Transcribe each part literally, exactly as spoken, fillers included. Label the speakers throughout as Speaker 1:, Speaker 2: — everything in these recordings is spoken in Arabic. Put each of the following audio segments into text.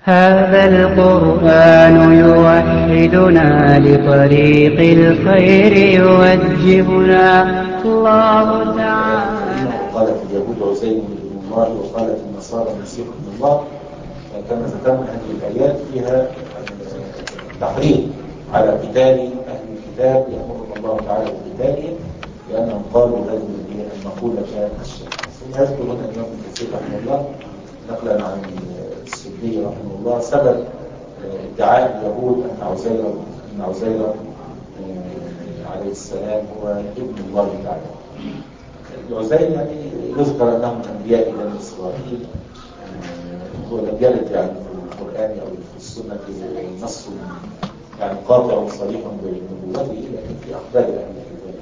Speaker 1: هذا القرآن يوحدنا لطريق الخير يوجهنا الله تعالى.
Speaker 2: قالت اليهود عزير ابن الله وقالت النصارى المسيح ابن الله. كما ذكرنا هذه الآيات فيها تحريض على قتال أهل الكتاب، يأمرهم الله تعالى بقتالهم لأنهم قالوا هذه المقولة الشرعية. ثم يذكر هنا الإمام ابن كثير رحمه الله نقلا عن السدي رحمه الله سبب ادعاء اليهود أن عزير أن عزير عليه السلام هو ابن الله تعالى. عزير يعني يذكر أنه من أنبياء بني إسرائيل، هو لم يرد يعني في القرآن أو في السنة نص يعني قاطع وصريح بنبوته، لكن في أخبار أهل الكتاب.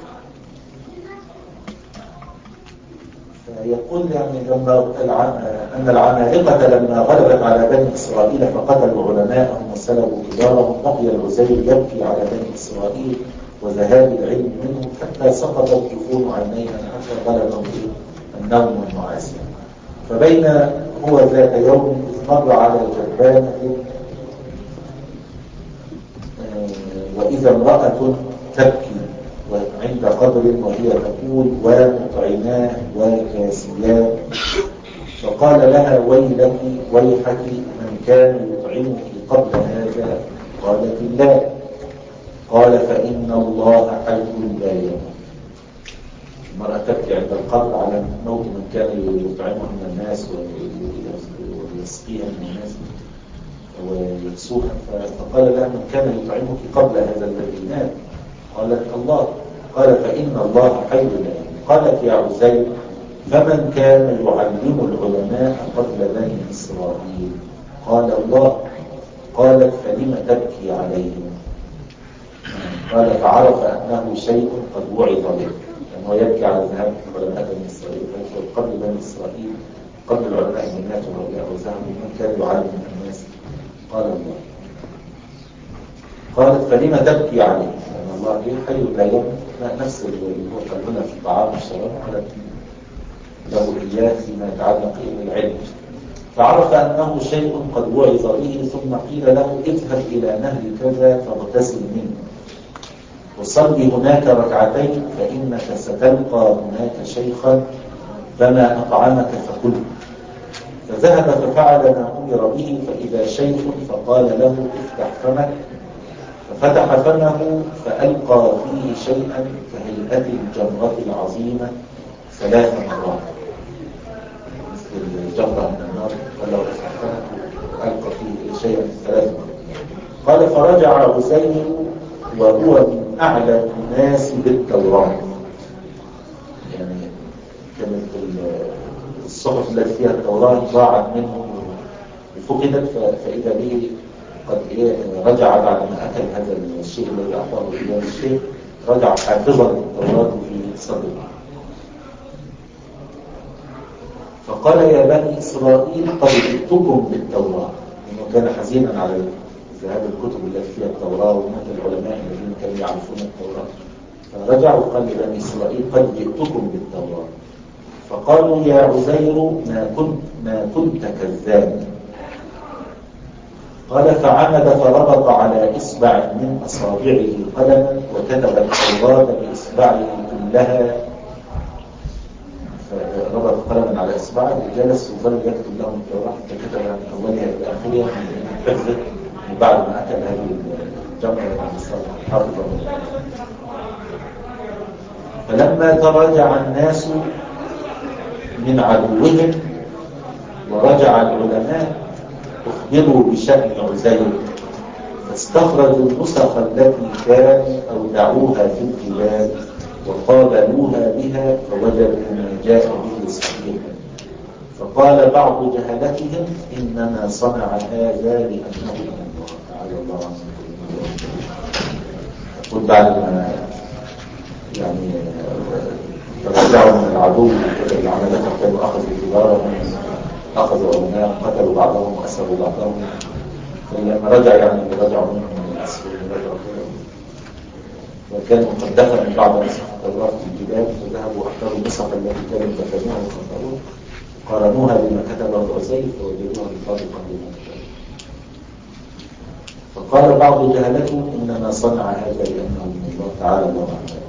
Speaker 2: فيقول يعني لما أن العمالقة لما غلبت على بني إسرائيل فقتلوا علماءهم وسلبوا كبارهم، بقي العزير يبكي على بني إسرائيل وذهاب العلم منهم حتى سقطت جفون عينيه حتى غلبه النوم والنعاس. فبين هو ذات يوم مر على جبانة وإذا امرأة تبكي عند قبر وهي تقول ومطعماه وكاسياه، فقال لها ويلك ويحك من كان يطعمك قبل هذا؟ قالت الله. قال فإن الله حي لا يموت. المرأة تبكي عند القبر على موت من كان يطعمها من الناس ويسقيها من الناس ويكسوها، فقال لها من كان يطعمك قبل هذا الذي مات؟ قالت الله. قال فإن الله حي لا يموت. قالت يا عزير فمن كان يعلم العلماء قبل بني إسرائيل؟ قال الله. قالت فلم تبكي عليهم؟ قال فعرف أنه شيء قد وعظ به، لأنه يبكي على ذهاب علماء بني إسرائيل، فيقول قبل بني إسرائيل قبل العلماء من ماتوا هؤلاء وذهبوا من كان يعلم الناس؟ قال الله. قالت فلم تبكي عليه؟ لأن الله حي لا يموت، نفس اللي هو قال هنا في الطعام والشراب قالت له إياه فيما يتعلق بالعلم. فعرف أنه شيء قد وعظ به، ثم قيل له اذهب إلى نهر كذا فاغتسل منه وصلي هناك ركعتين فإنك ستلقى هناك شيخا فما أطعمك فكل. فذهب ففعل ما أمر به، فإذا شيخ فقال له افتح فمك، ففتح فمه فألقى فيه شيئا كهيئة الجمرة العظيمة ثلاث مرات، مثل الجمرة من النار، قال له افتح فمك وألقى فيه شيئا ثلاث مرات. قال فرجع عزير وهو من أعلم الناس بالتوراة، يعني كانت الصحف التي فيها التوراة ضاعت منه وفقدت، فإذا به قد رجع بعد ما أكل هذا الشيء الذي أعطاه إياه الشيء، رجع حافظا للتوراة في صدره. فقال يا بني إسرائيل قد جئتكم بالتوراة، لأنه كان حزينا على ذهاب الكتب التي فيها التوراة وموت العلماء الذين كانوا يعرفون التوراة. فرجع وقال لبني إسرائيل قد جئتكم بالتوراة. فقالوا يا عزير ما كنت ما كنت كذابا. قال فعمد فربط على إصبع من أصابعه قلما وكتب التوراة بإصبعه كلها، فربط قلما على إصبعه وجلس وظل يكتب لهم التوراة فكتب عن أولها إلى آخرها من حفظه وبعد ما أكل هذه الجمرة عن الصلاة حافظا. فلما تراجع الناس من عدوهم ورجع العلماء أخبروا بشأن عزير، فاستخرجوا النسخ التي كانوا أودعوها في البلاد وقابلوها بها فوجدوا ما جاء به صحيحا. فقال بعض جهلتهم إنما صنع هذا لأنه من الله تعالى الله عنه. يقول بعد ما يعني ترجعوا من العدو العملات كانوا أخذوا تجارة، أخذوا علماء قتلوا بعضهم وأسروا بعضهم، فلما رجع يعني اللي رجعوا منهم من الأسر ورجعوا وكانوا قد دخلوا بعض نسخ التوراة في الجبال، فذهبوا أحضروا النسخ التي كانوا دفنوها وقرأوها قارنوها بما كتبه عزير فوجدوها مطابقة لما كتبه. فقال بعض جهلته إنما صنع هذا لأنه من الله تعالى الله عنه.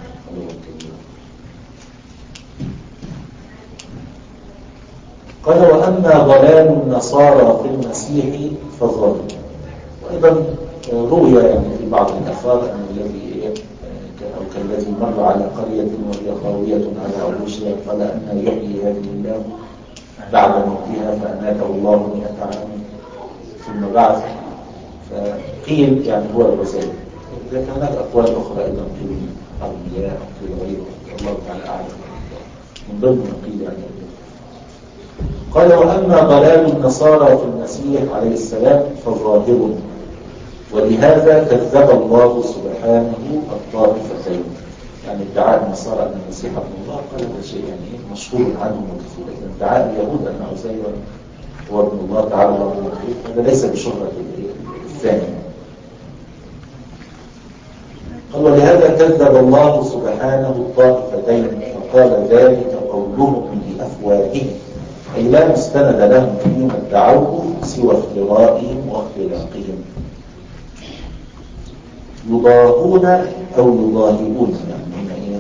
Speaker 2: قال وأما ضلال النصارى في المسيح فظاهر. وأيضا روي يعني في بعض الآثار أن الذي أو كالذي مر على قرية وهي خاوية على عروشها قال أن يحيي هذه الله بعد موتها فأماته الله مئة عام ثم بعث. فقيل يعني هو العزيز. لكن هناك أقوال أخرى أيضا قيل أرمياء أو قيل غيره الله تعالى أعلم من ضمن ما قيل يعني. قال وأما ضلال النصارى في المسيح عليه السلام فظاهر، ولهذا كذب الله سبحانه الطائفتين. يعني ادعاء النصارى أن المسيح ابن الله قال هذا شيء يعني مشهور عنهم وكثير، لكن ادعاء اليهود أن عزيرا هو ابن الله تعالى هذا ليس بشهرة الثاني. قال ولهذا كذب الله سبحانه الطائفتين فقال ذلك قولهم بأفواههم، أي لا مستند لهم فيما ادعوه سوى افترائهم واختلاقهم. يضاهون أو يضاهئون يعني هنا إيه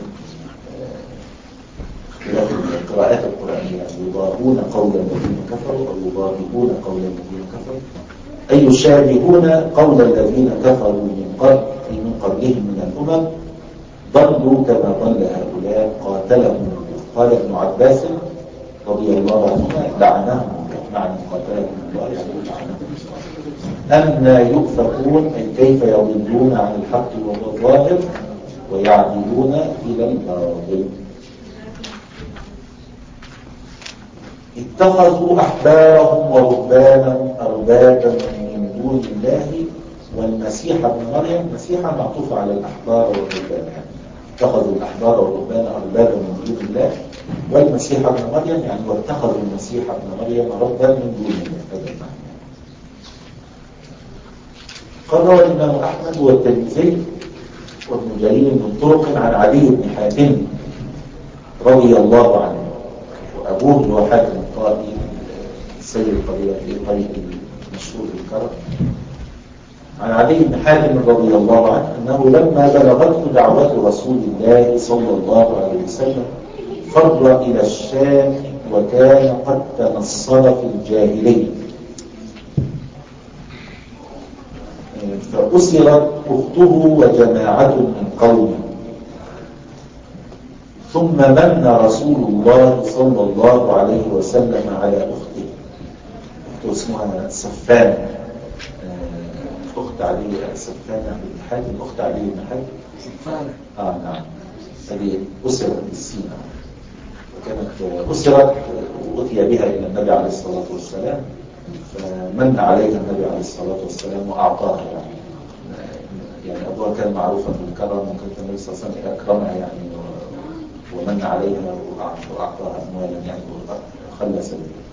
Speaker 2: اختلاف القراءات القرآنية، يضاهون قول الذين كفروا أو يضاهئون قول الذين كفروا، أي يشابهون قول الذين كفروا من قبل أي من قبلهم من الأمم ضلوا كما ضل هؤلاء قاتلهم الله. قال ابن عباس رضي الله عنهما لعنهم الله، معنى قاتلهم الله يعني لعنهم. أما يؤفكون أي كيف يضلون عن الحق وهو الظاهر ويعدلون إلى الباطل. اتخذوا أحبارهم ورهبانهم أربابا من دون الله والمسيح ابن مريم. مسيحا معطوف على الأحبار والرهبان، اتخذوا الأحبار والرهبان أربابا من دون الله والمسيح ابن مريم يعني واتخذوا المسيح ابن مريم ربا من دون الله. هذا المعنى. قال الإمام أحمد والترمذي وابن جرير من طرق عن علي بن حاتم رضي الله عنه وأبوه هو حاتم الطائي السيد القبيلة في القرية المشهور بالكرم، عن علي بن حاتم رضي الله عنه أنه لما بلغته دعوة رسول الله صلى الله عليه وسلم فر إلى الشام وكان قد تنصر في الجاهلية، فأسرت أخته وجماعة من قومه، ثم من رسول الله صلى الله عليه وسلم على أخته. أخته اسمها سفان، أخت علي سفان بن حاتم، أخت علي بن حاتم سفان. آه نعم. هذه أسرت بالسينة، وكانت أسرت وأتي بها إلى النبي عليه الصلاة والسلام، فمن عليها النبي عليه الصلاة والسلام وأعطاها يعني. يعني أبوها كان معروفا بالكرم، وكانت النبي صلى الله عليه وسلم أكرمها يعني ومن عليها وأعطاها أموالا يعني وخلى سبيلها.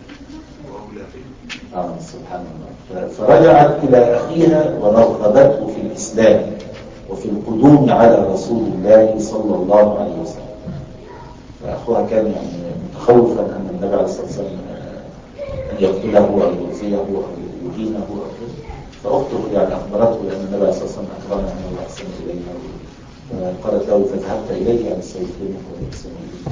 Speaker 2: آه سبحان الله. فرجعت إلى أخيها ورغبته في الإسلام وفي القدوم على رسول الله صلى الله عليه وسلم. فأخوها كان يعني متخوفا أن النبي عليه الصلاة والسلام أن يقتله أو يؤذيه أو يهينه، فأخته يعني أخبرته لأن النبي عليه الصلاة والسلام أكرمها وأحسن إليها، فقالت له فذهبت إليه يعني سيكرمك ويحسن إليه.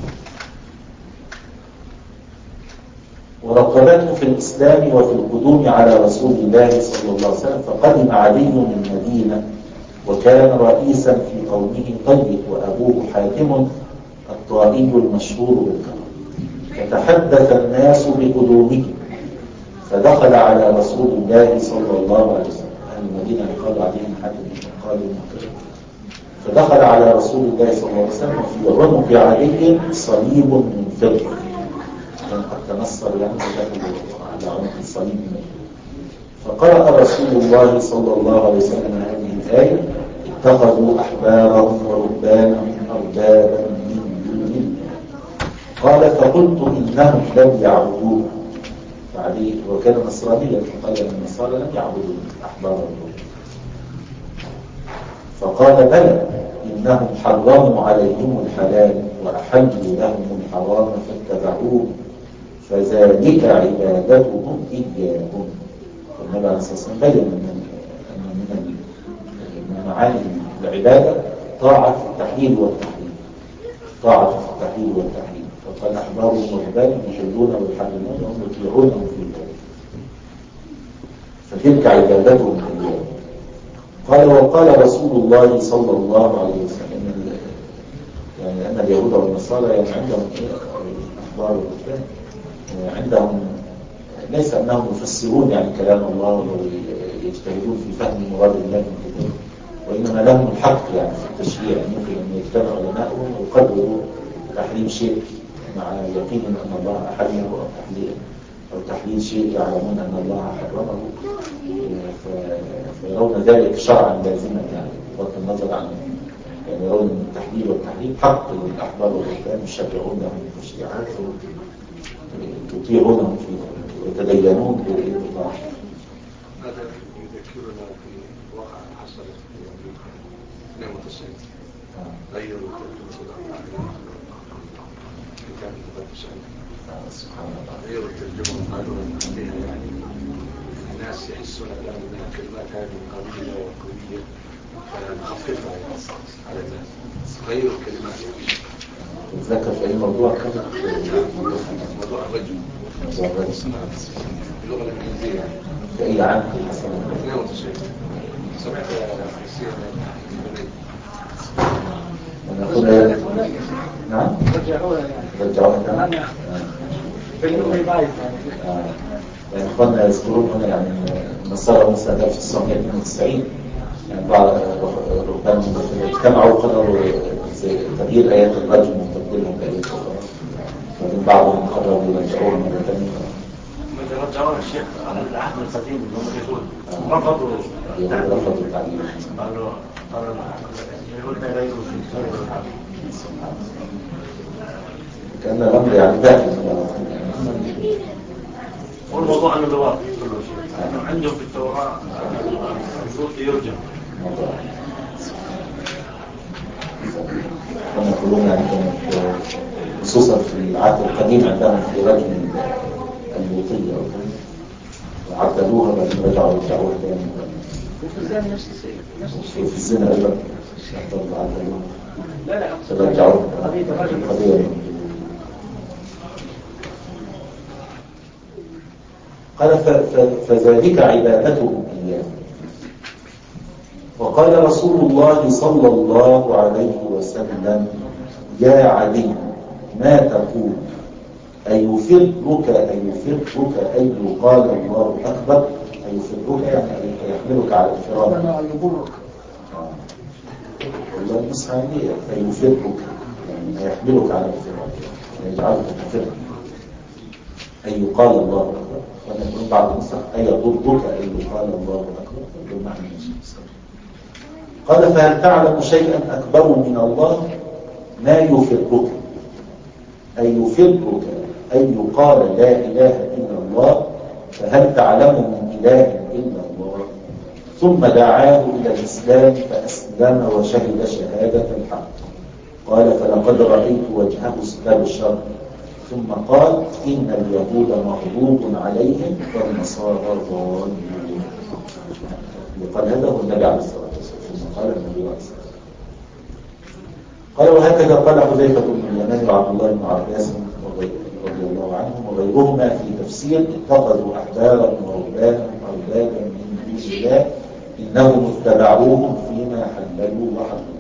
Speaker 2: ورغبته في الإسلام وفي القدوم على رسول الله صلى الله عليه وسلم، فقدم علي من المدينة وكان رئيسا في قومه طيب وأبوه حاتم الطائي المشهور بالكرم، فتحدث الناس بقدومه، فدخل على رسول الله صلى الله عليه وسلم. أهل المدينة قالوا عليهم حاتم قالوا مكرم. فدخل على رسول الله صلى الله عليه وسلم وفي عنق علي صليب من فضة، كان قد تنصر يعني على عنق الصليب من فضة. فقرأ رسول الله صلى الله عليه وسلم هذه الآية اتخذوا أحبارهم ورهبانهم أربابا من دون الله. قال فقلت إنهم لم يعبدوه فعليه، وكان نصرانيا فقال أن النصارى لم يعبدوا أحبارهم. فقال بلى إنهم حرموا عليهم الحلال وأحلوا لهم الحرام فاتبعوه فذلك عبادتهم إياهم. والنبي عليه الصلاة والسلام بين أن العبادة طاعة في التحليل والتحريم، طاعة في التحليل والتحريم. فقال أحبارهم ورهبانهم يحلون ويحرمون وهم يطيعونهم في ذلك، فتلك عبادتهم إياه. قال وقال رسول الله صلى الله عليه وسلم، يعني أن اليهود والنصارى يعني عندهم أحبار ورهبان، عندهم ليس أنهم يفسرون يعني كلام الله ويجتهدون في فهم مراد الله من كتابه، وإنما لهم الحق يعني في التشريع. ممكن أن يجتمع علماؤهم ويقدروا تحريم شيء مع يقين أن الله حرمه أو تحليله، أو تحليل شيء يعلمون أن الله حرمه، فيرون ذلك شرعا لازما يعني بغض النظر عن يعني يرون أن التحليل والتحريم حق للأحبار والرهبان يشرعون لهم التشريعات ويطيعونهم فيه ويتدينون بالإطاعة.
Speaker 3: هذا يذكرنا في واقع حصلت في أمريكا اثنين وتسعين، غيروا ترجمة القرآن كتاب اثنين وتسعين،
Speaker 2: سبحان الله،
Speaker 3: غيروا الترجمة وقالوا أن فيها يعني الناس يحسون الآن من الكلمات هذه القوية والقوية فنخففها على الناس، غيروا الكلمات.
Speaker 2: تتذكر في أي موضوع كان؟
Speaker 3: موضوع الرجل،
Speaker 2: موضوع الرجل
Speaker 3: اللغة الإنجليزية.
Speaker 2: في أي عام حصل؟
Speaker 3: اثنين وتسعين. سمعت حسين
Speaker 2: ونقول نعم
Speaker 4: رجعوها يعني
Speaker 2: رجعوها
Speaker 4: في اليوم بايظ
Speaker 2: يعني إخواننا يذكرون هنا يعني النصارى من سنة ألف وتسعمائة واثنين وتسعين يعني بعض الرهبان اجتمعوا وقرروا تغيير آيات الرجم وتبديلهم بآيات أخرى، ومن بعضهم قرروا يرجعوها مرة ثانية.
Speaker 4: رجعوها الشيخ على العهد القديم اللي هم اليهود رفضوا
Speaker 2: رفضوا التعليم،
Speaker 4: قالوا قالوا اليهود لا يغيروا في الكتاب والعقل.
Speaker 2: كأن الأمر يعني داخل
Speaker 4: هو الموضوع عن اللواط كله شيء عندهم في التوراة المفروض يرجع.
Speaker 2: كما يقولون يعني خصوصا في العهد القديم عندهم في رجم اللوطية وعدلوها بعدين رجعوا رجعوها تاني.
Speaker 4: في الزنا نفس الشيء نفس الشيء
Speaker 2: في الزنا أيضا عدلوها
Speaker 4: لا لا
Speaker 2: فرجعوها
Speaker 4: قضية الرجل
Speaker 2: قضية. قال فذلك عبادتهم إياه. وقال رسول الله صلى الله عليه وسلم يا علي ما تقول أيفرك أيفرك أي قال الله أكبر، أيفرك يعني يحملك على الفرار
Speaker 4: يبرك
Speaker 2: والله المسحة هي أيفرك يعني يحملك على الفرار يجعلك تفر أي قال الله أكبر، ونقول بعض المسح أي ضربك أي قال الله أكبر بالمعنى الشيء. قال فهل تعلم شيئا أكبر من الله ما يفرك أي يفرك أي قال لا إله إلا الله، فهل تعلم من إله إلا الله؟ ثم دعاه إلى الإسلام فأسلم وشهد شهادة الحق. قال فلقد رأيت وجهه استبشر، ثم قال إن اليهود مغضوب عليهم والنصارى ضالون. قال هذا هو النبي عليه الصلاة والسلام. ثم قال النبي عليه الصلاة والسلام قال وهكذا قال حذيفة بن اليمان وعبد الله بن عباس رضي الله عنهم وغيرهما في تفسير اتخذوا أحبارا ورهبانا أربابا من دون الله إنهم اتبعوهم فيما حللوا وحرموا.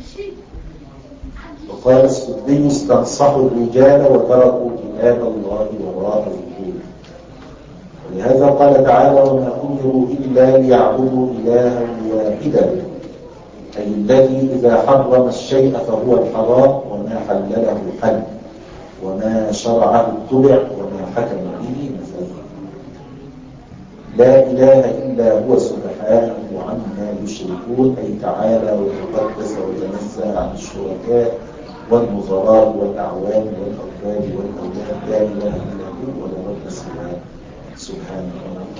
Speaker 2: وقال السدي استنصحوا الرجال وتركوا كتاب الله وراء ظهورهم. ولهذا قال تعالى وما أمروا إلا ليعبدوا إلها واحدا أي الذي إذا حرم الشيء فهو الحرام وما حلله حل وما شرعه اتبع وما حكم به نفذ. لا إله إلا هو سبحانه عما يشركون أي تعالى وتقدس وتنزه عن الشركاء والنظراء والأعوان والأرباب والأولاد. لا إله إلا هو ولا رب سواه سبحانه.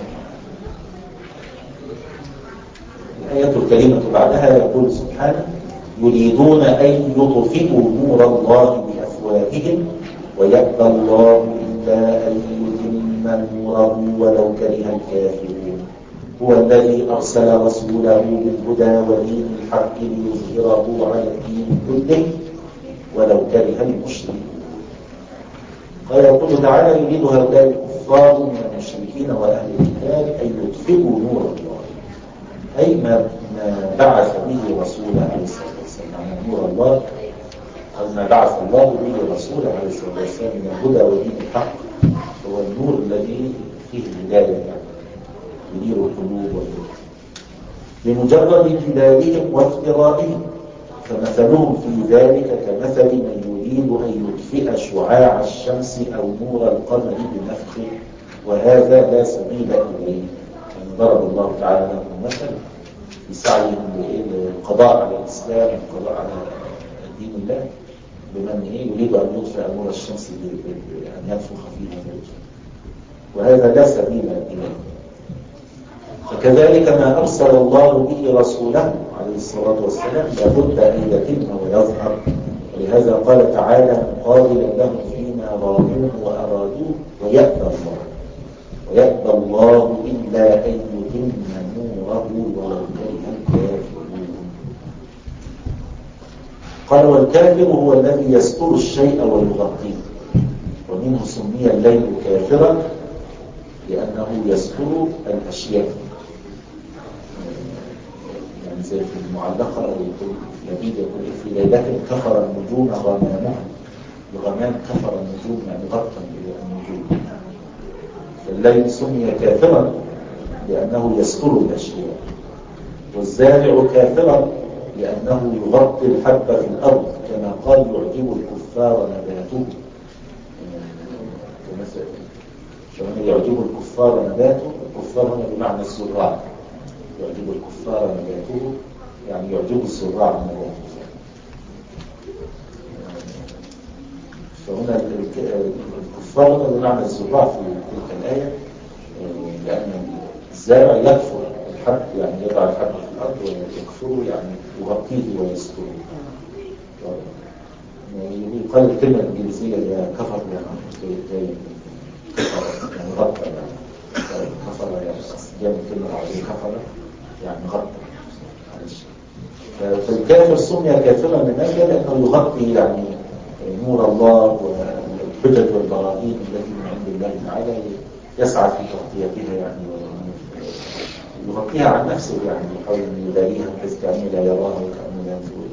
Speaker 2: الآية الكريمة بعدها يقول سبحانه يريدون أن يطفئوا نور الله بأفواههم ويأبى الله إلا أن يتم نوره ولو كره الكافرون. هو الذي أرسل رسوله بالهدى ودين الحق ليظهره على الدين كله ولو كره المشركون. قال يقول تعالى يريد هؤلاء الكفار من المشركين وأهل الكتاب أن يطفئوا نور الله، أي ما بعث به رسوله عليه الصلاة والسلام، نور الله أو ما بعث الله به رسوله عليه الصلاة والسلام من الهدى ودين الحق، هو النور الذي فيه الهداية يعني ينير القلوب والقلوب بمجرد جدالهم وافترائهم، فمثلهم في ذلك كمثل من يريد أن يطفئ شعاع الشمس أو نور القمر بنفخه وهذا لا سبيل إليه. يعني ضرب الله تعالى لهم مثل في سعيهم للقضاء على الإسلام والقضاء على دين الله بمن يريد أن يطفئ نور الشمس بأن ينفخ فيها فيطفئ، وهذا لا سبيل إليه. فكذلك ما أرسل الله به رسوله عليه الصلاة والسلام لابد أن يتم ويظهر، ولهذا قال تعالى مقابلا لهم فيما ظالموا وأرادوه ويأبى الله ويأبى الله إلا أن يتم نوره ولو كره الكافرون. قال والكافر هو الذي يستر الشيء ويغطيه، ومنه سمي الليل كافرا لأنه يستر الأشياء، يعني زي في المعلقة يقول يبيد يقول في ليلة كفر النجوم غمامها، الغمام كفر النجوم يعني غطا النجوم. فالليل سمي كافرا لأنه يستر الأشياء، والزارع كافرا لأنه يغطي الحب في الأرض كما قال يعجب الكفار نباته، كمثل كما يعجب الكفار نباته، الكفار هنا بمعنى الزراع، يعجب الكفار نباته يعني يعجب الزراع نباته. فهنا الكفار هنا بمعنى الزراع في تلك الآية، لأن الزارع يكفر الحب يعني يضع الحب في الأرض ويكفره يعني يغطيه ويستره. يقال الكلمة الإنجليزية هي كفر يعني كفر يعني غطى، يعني كفر يعني جاء من الكلمة العربية كفر يعني غطى. فالكافر سمي كافرا لماذا؟ لأنه يغطي يعني نور الله والحجج والبراهين التي من عند الله تعالى، يسعى في تغطيتها يعني يغطيها عن نفسه، يعني يحاول أن يداريها بحيث كأنه لا يراها وكأنه لا ينظر.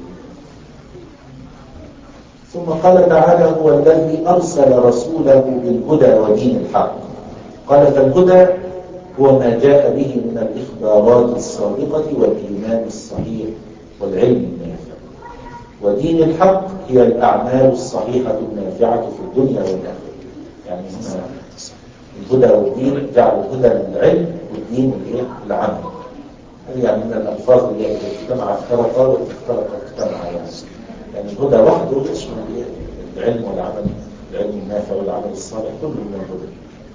Speaker 2: ثم قال تعالى هو الذي أرسل رسوله بالهدى ودين الحق. قال فالهدى هو ما جاء به من الإخبارات الصادقة والإيمان الصحيح والعلم النافع، ودين الحق هي الأعمال الصحيحة النافعة في الدنيا والآخرة. يعني هنا الهدى والدين جعل الهدى للعلم والدين للعمل، يعني من الألفاظ اللي اجتمع افترقا وافترقا اجتمع، يعني يعني الهدى وحده يشمل العلم والعمل، العلم النافع والعمل الصالح كله من الهدى.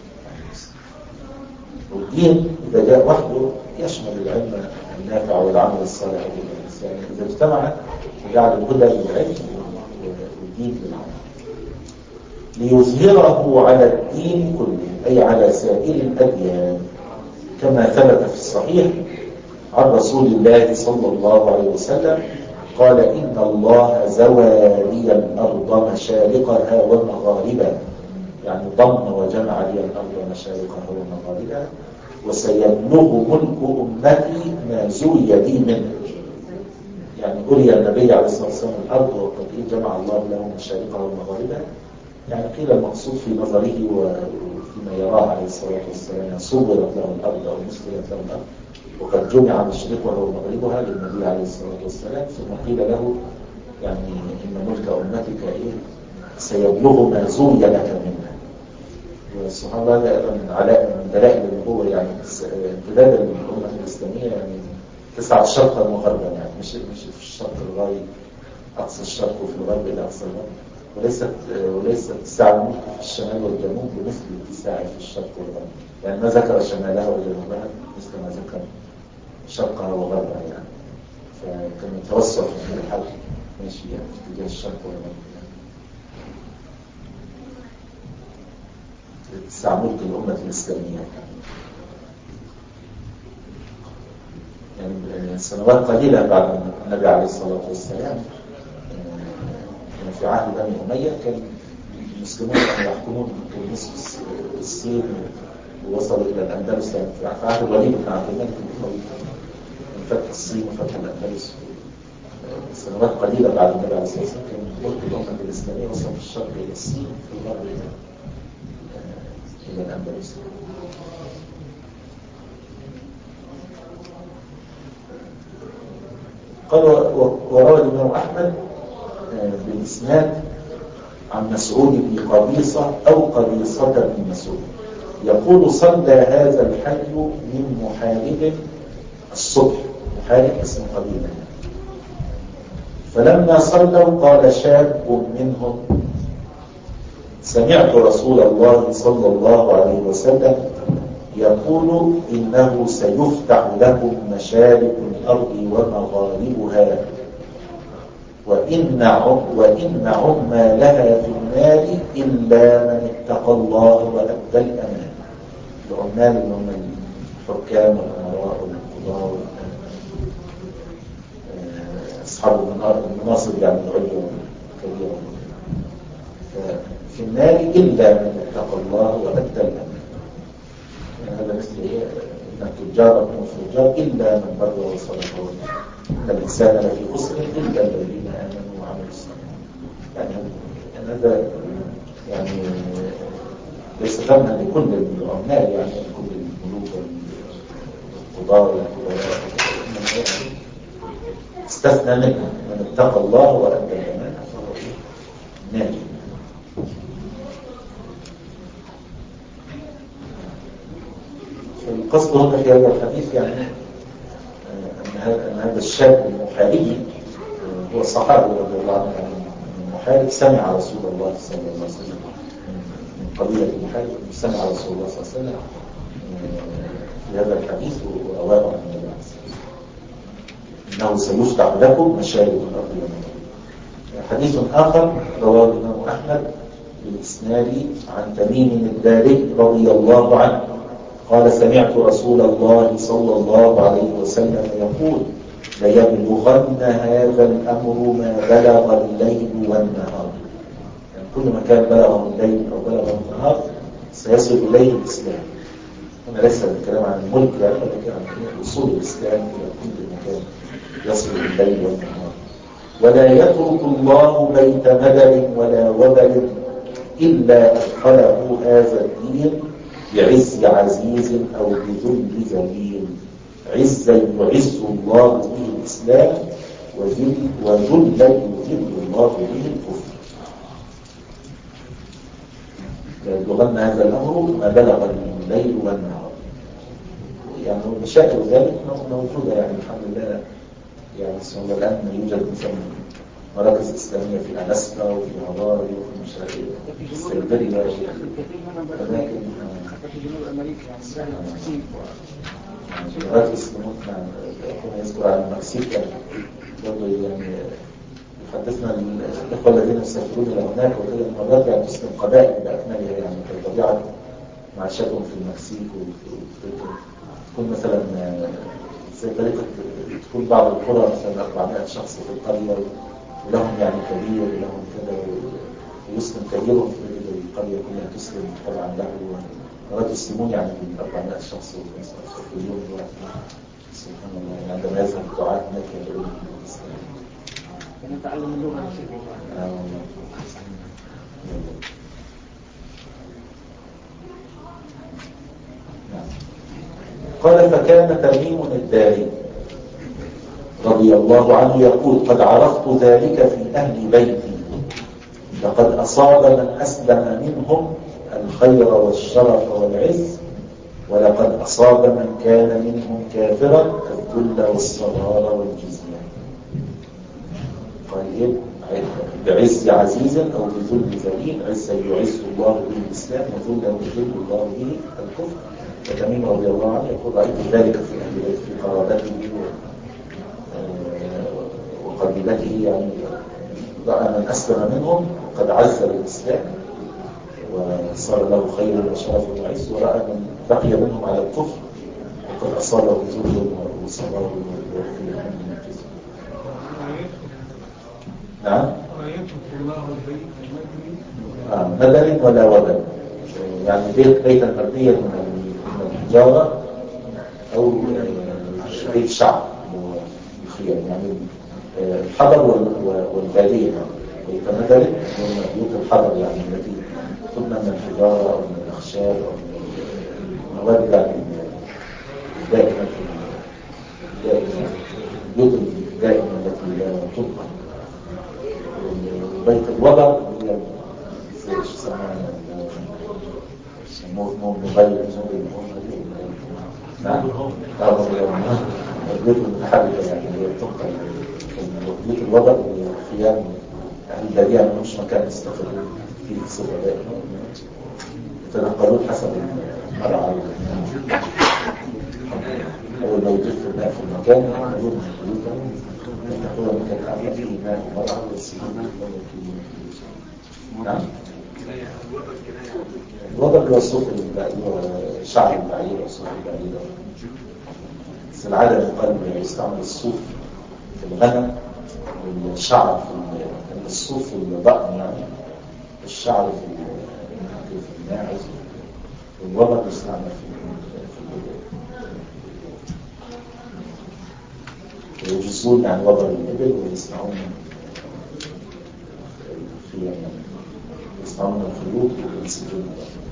Speaker 2: والدين إذا جاء وحده يشمل العلم النافع والعمل الصالح والإنسان، يعني إذا اجتمع جعل الهدى للعلم والدين للعمل ليظهره على الدين كله، أي على سائر الأديان، كما ثبت في الصحيح عن رسول الله صلى الله عليه وسلم قال إن الله زوى لي الأرض مشارقها ومغاربها، يعني ضم وجمع لي الأرض مشارقها ومغاربها، وسيبلغ ملك أمتي ما زوي لي منه. يعني أري النبي عليه الصلاة والسلام الأرض وقد جمع الله له مشارقها ومغاربها، يعني قيل المقصود في نظره وفيما يراه عليه الصلاة والسلام صورت له الأرض أو مثلت له الأرض وقد جمع مشرقها ومغربها للنبي عليه الصلاة والسلام، ثم قيل له يعني إن ملك أمتك إيه سيبلغ ما زوي لك منها. وسبحان الله هذا من علاء من دلائل النبوة، يعني امتداد الأمة الإسلامية يعني تسعة شرقا وغربا، يعني مش مش في الشرق الغاية أقصى الشرق وفي الغرب إلى أقصى الغرب، وليست وليست اتساع الملك في الشمال والجنوب بمثل اتساعه في الشرق والغرب، يعني ما ذكر شمالها وجنوبها مثل ما ذكر شرقها وغربها، يعني فكان يتوسع في الحج ماشي يعني في اتجاه الشرق والغرب، اتساع ملك الأمة الإسلامية. يعني سنوات قليلة بعد النبي عليه الصلاة والسلام في عهد بني أمية كان المسلمون كانوا يحكمون نصف الصين ووصلوا إلى الأندلس يعني في عهد الوليد بن عبد الملك بن أمية من فتح الصين وفتح الأندلس سنوات قليلة بعد النبي عليه الصلاة والسلام كان ملك الأمة الإسلامية وصل في الشرق إلى الصين في الغرب إلى الأندلس. قال وروى الإمام أحمد بالإسناد عن مسعود بن قبيصة أو قبيصة بن مسعود يقول صلى هذا الحي من محارب الصبح، محارب اسم قبيلة، فلما صلوا قال شاب منهم سمعت رسول الله صلى الله عليه وسلم يقول إنه سيفتح لكم مشارق الأرض ومغاربها وإن وإن عما لها في النار إلا من اتقى الله وأدى الأمان. العمال اللي هم الحكام والأمراء والقضاة أصحاب المناصب يعني العليا والكبيرة في النار إلا من اتقى الله وأدى الأمان. هذا مثل إيه؟ إن التجار هم الفجار إلا من بر وصدق إن الإنسان لفي خسر إلا الذين آمنوا وعملوا الصالحات. يعني هذا يعني ليس فهما لكل العمال يعني لكل الملوك والقضاة والكبراء إنما استثنى منهم من اتقى الله وأدى الأمان فهو ناجي. القصد هنا في هذا الحديث يعني أن هذا الشاب المحاربي هو الصحابي رضي الله عنه المحارب سمع رسول الله صلى الله عليه وسلم من قبيلة المحارب سمع رسول الله صلى الله عليه وسلم في هذا الحديث ورواه عن النبي عليه الصلاة والسلام إنه سيفتح لكم مشارق الأرض ومغاربها. حديث آخر رواه الإمام أحمد بالإسناد عن تميم الداري رضي الله عنه قال سمعت رسول الله صلى الله عليه وسلم يقول ليبلغن هذا الأمر ما بلغ الليل والنهار. يعني كل ما كان بلغه الليل أو بلغه النهار سيصل إليه الإسلام. هنا ليس الكلام عن الملك يعني ولكن عن وصول الإسلام إلى كل مكان يصل الليل والنهار. ولا يترك الله بيت مدر ولا وبل إلا أدخله هذا الدين بعز عزيز أو بذل ذليل. عزا يعز الله به الإسلام وذل وذلا يذل الله به الكفر. يبلغن هذا الأمر ما بلغ الليل والنهار. يعني مشاكل ذلك موجودة يعني الحمد لله. يعني بسم الله الآن يوجد مثلا مراكز إسلامية في ألاسكا وفي هاواي وفي مشاكل في سيبيريا ولكن
Speaker 5: في جنوب أمريكا يعني سهل المكسيك
Speaker 2: مراكز ممكن كنا يذكر عن المكسيك يعني برضه يعني يحدثنا الإخوة الذين يسافرون إلى هناك وكذا المرات يعني تسلم قبائل بأكملها يعني كطبيعة معيشتهم في المكسيك وتكون مثلا زي طريقة تكون بعض القرى مثلا أربعمائة شخص في القرية ولهم يعني كبير ولهم كذا ويسلم كبيرهم في القرية كلها تسلم طبعا له مرات يسلمون يعني من أربعمائة شخص في اليوم الواحد. سبحان الله يعني عندما يذهب الدعاء هناك يدعون الإسلام.
Speaker 5: ونتعلم اللغة الشيخ.
Speaker 2: قال فكان تميم الداري رضي الله عنه يقول قد عرفت ذلك في أهل بيتي لقد أصاب من أسلم منهم الخير والشرف والعز ولقد أصاب من كان منهم كافرا الذل والصغار والجزية. قال إيه بعز عزيز أو بذل ذليل. عزا يعز الله به الإسلام وذلا يذل الله به الكفر. فتميم رضي الله عنه يقول رأيت ذلك في أهل بيت في قرابته وقبيلته يعني رأى من أسلم منهم قد عز الإسلام وصار له خير وشرف وعز ورأى من بقي منهم على الكفر وقد أصابه ذل صباح ويغفر لهم. نعم. آه مدن ولا وبن، يعني بيت بيتا مبنيا من الحجارة أو بيت شعب الخيام، يعني الحضر والبادية، بيت مدن من بيوت الحضر يعني التي تبنى من الحجارة أو من الأخشاب أو من المواد يعني الدائمة البيوت الدائمة التي لا تبقى. بيت الوضع هي ايش يسموها نور موبايل نعم البيوت المتحركة يعني هي تبقى. بيوت الوضع خيام أهل البادية ما لهمش مكان يستقرون فيه صفة دائمة، يتنقلون حسب المرعى أول ما يجف الماء في المكان ينقلون ينقلون مكان آخر فيه ماء ومرعى والسيدين. نعم. الوضع هو الصوف شعر البعير وصوف البعير، بس العادة يقال يستعمل الصوف في الغنم والشعر في الصوف في الضأن، يعني الشعر في الماعز، والوضع يستعمل في الإبل، يجزون يعني وضع الإبل ويصنعون في يصنعون الخيوط وينسجون.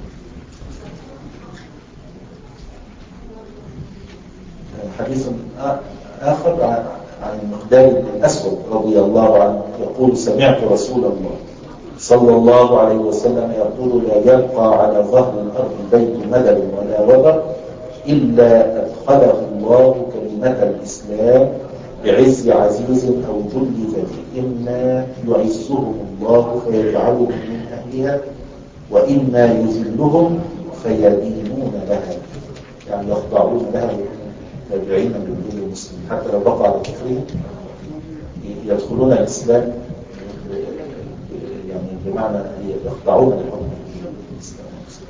Speaker 2: حديث آخر عن المقداد بن الأسود رضي الله عنه يقول: سمعت رسول الله صلى الله عليه وسلم يقول: لا يبقى على ظهر الأرض بيت مدر ولا وبر إلا أدخله الله كلمة الإسلام بعز عزيز أو ذل ذليل، إما يعزهم الله فيجعلهم من أهلها وإما يذلهم فيدينون لها، يعني يخضعون لها تابعين للدين المسلمين حتى لو بقى على كفرهم يدخلون الإسلام، يعني بمعنى يخضعون لحكم الإسلام.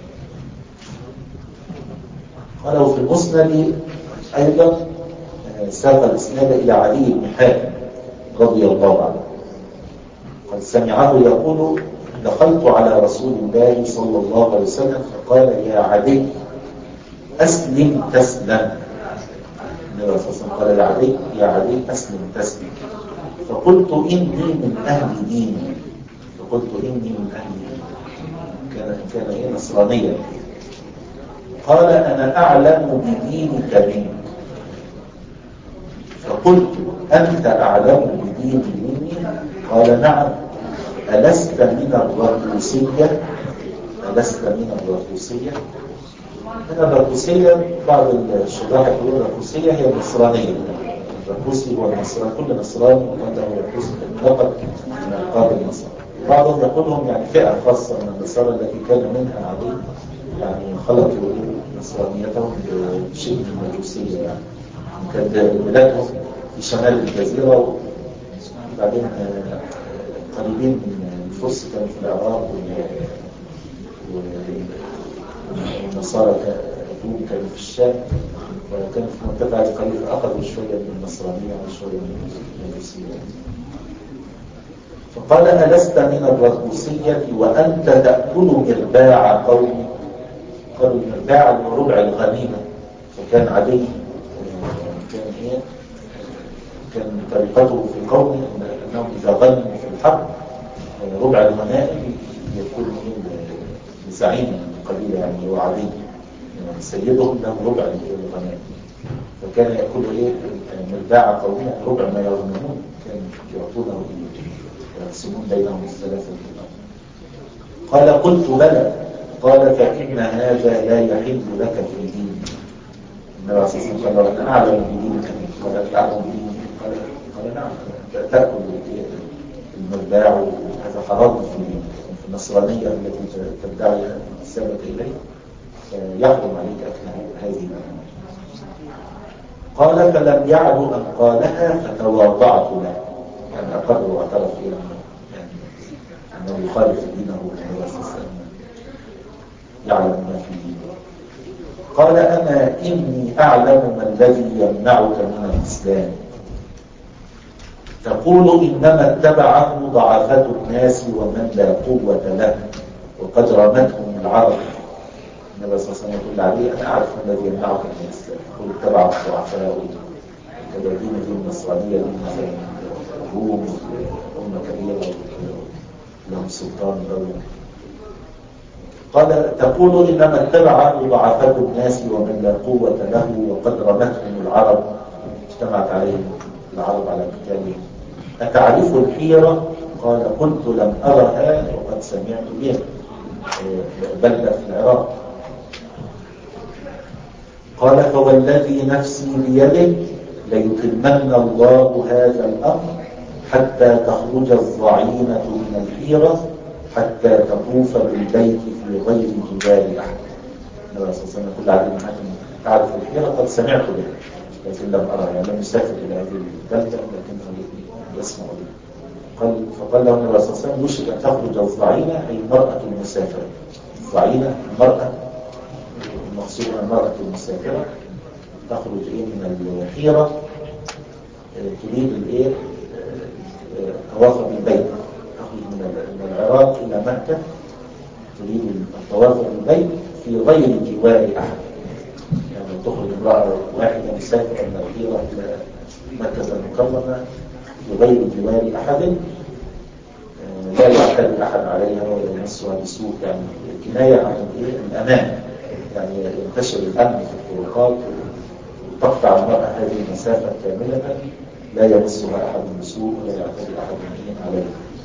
Speaker 2: قالوا في المسند أيضا ساق الإسناد إلى علي بن حاتم رضي الله عنه قد سمعه يقول: دخلت على رسول الله صلى الله عليه وسلم فقال: يا عدي أسلم تسلم. النبي صلى الله عليه وسلم قال لعدي: يا عدي أسلم تسلم. فقلت: إني من أهل ديني. فقلت: إني من أهل ديني. كان كان إيه نصرانيا. قال: أنا أعلم بدينك منك. فقلت: أنت أعلم بديني مني؟ قال: نعم. ألست من الرقوسية؟ ألست من الرقوسية؟ هنا الرقوسية بعض الشراح يقولون الرقوسية هي النصرانية. الرقوسي هو النصراني، كل نصراني وقال له رقوسي لقب من ألقاب النصارى. بعضهم يقولهم يعني فئة خاصة من النصارى التي كان منها عليه، يعني خلطوا نصرانيتهم بشيء من المجوسية، يعني كانت بلادهم في شمال الجزيرة، وبعدين قريبين من الفرس كانوا في العراق، والنصارى الروم كانوا في الشام، وكانوا في منطقة قريبة فأخذوا شوية من النصرانية وشوية من المجوسية. فقال: ألست من الرقوسية وأنت تأكل مرباع قومي؟ قالوا المرباع هو ربع الغنيمة. فكان عدي كان هي كان طريقته في قومه أنهم إذا غنموا في الحرب ربع الغنائم يكون زعيم القبيلة، يعني هو عدي سيدهم له ربع الغنائم، فكان يأكل إيه مرباع قومه ربع ما يغنمون، كان يعطونه يقسمون بينهم الثلاثة. قال: قلت: بلى. قال: فإن هذا لا يحل لك في ديني. النبي عليه الصلاة والسلام قال: أنا أعلم بدينك. قال: أعلم بدينك. قال: قال: نعم. تأكل المرباع وهذا حرام في في النصرانية التي تدعي السبب إليه، يحرم عليك أكل هذه. قال: فلم يعد أن قالها فتواضعت له، يعني أقر واعترف إلى أنه يخالف دينه النبي صلى الله عليه وسلم، يعلم ما في دينه. قال: أما إني أعلم ما الذي يمنعك من الإسلام. تقول إنما اتبعه ضعفة الناس ومن لا قوة له وقد رمتهم العرب. النبي صلى الله عليه وسلم يقول عليه أنا أعرف ما الذي يمنعك من الإسلام. يقول اتبعه الضعفاء كالذين في النصرانية دين مثلا الروم أمة كبيرة لهم سلطان دولة. قال تقول إنما اتبعه ضعفاء الناس ومن لا قوة له وقد رمتهم العرب، اجتمعت عليهم العرب على قتالهم. أتعرف الحيرة؟ قال قلت لم أرها وقد سمعت بها، بلدة في العراق. قال فوالذي نفسي بيده ليتمن الله هذا الأمر حتى تخرج الضعينة من الحيرة حتى تطوف بالبيت في غير جبال أحد. النبي صلى الله عليه وسلم يقول عليه أعرف الحيرة قد سمعت بها لكن لم أرها، يعني لم يسافر إلى هذه البلدة لكنه يسمع بها. قال فقال له النبي صلى الله عليه وسلم يوشك أن تخرج الضعينة أي المرأة المسافرة. الضعينة المرأة المقصودة المرأة المسافرة تخرج إيه من الحيرة تريد الإيه الطواف بالبيت، تخرج من العراق إلى مكة تريد الطواف بالبيت في غير جوار أحد. يعني تخرج امرأة واحدة مسافرة من الحيرة إلى مكة المكرمة في غير جوار أحد لا يعتدي أحد عليها ولا يمسها بسوء، يعني الكناية عن الأمان، يعني ينتشر الأمن في الطرقات وتقطع المرأة هذه المسافة كاملة لا يمسها أحد بسوء ولا يعتدي أحد عليها.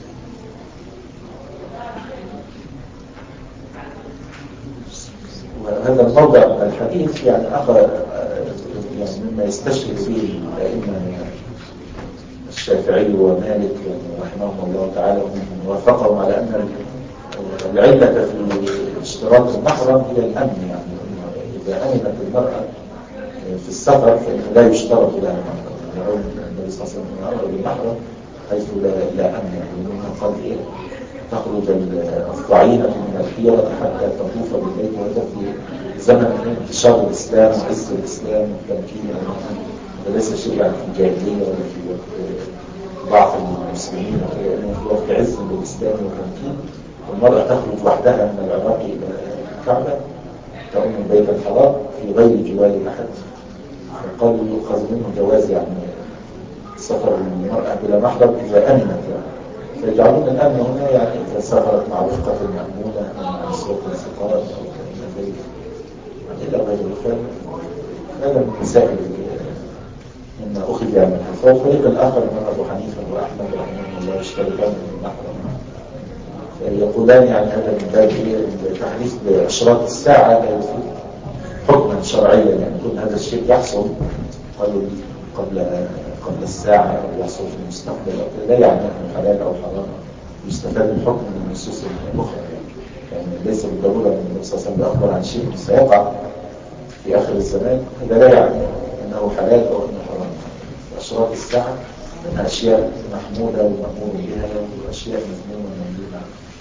Speaker 2: وهذا الموضع من الحديث يعني أخذ يعني مما يستشهد به الأئمة الشافعي ومالك رحمهم الله تعالى ومن وافقهم على أن العلة في اشتراط المحرم هي الأمن. يعني إذا أمنت المرأة في السفر فإنه لا يشترط لها المحرم. يقول النبي صلى الله عليه وسلم أمر بالمحرم حيث لا, لا أمن، يعني منها قال إيه تخرج الضعينة من الحيرة حتى تطوف بالبيت، وهذا في زمن انتشار الإسلام وعز الإسلام والتمكين، يعني ليس شيء يعني في الجاهلية ولا في وقت ضعف المسلمين، لأنه في وقت عز للإسلام والتمكين. والمرأة تخرج وحدها من العراق إلى الكعبة تؤم البيت الحرام في غير جوار أحد. قالوا يؤخذ منه جواز يعني سفر المرأة بلا محرم إذا أمنت، يعني فيجعلون الأمن هنا يعني إذا سافرت مع رفقة مأمونة أو مع نسوة الثقات أو ذلك إلى غير ذلك. هذا من مسائل مما أخذ يعني من الحفاظ. الفريق الآخر من أبو حنيفة وأحمد رحمه الله يشتركان من المحرم، يقولان يعني هذا من باب التحديث بأشراط الساعة لا يفيد حكما شرعيا، يعني كل هذا الشيء يحصل قالوا قبل قبل الساعة أو يحصل في المستقبل لا يعني أنه حلال أو حرام، يستفاد الحكم من النصوص الأخرى. يعني ليس بالضرورة أن النبي صلى الله عليه وسلم أخبر عن شيء سيقع في آخر الزمان هذا لا يعني أنه حلال أو أنه حرام. أشراط الساعة من أشياء محمودة ومأمور بها وأشياء مذمومة وممنوعة.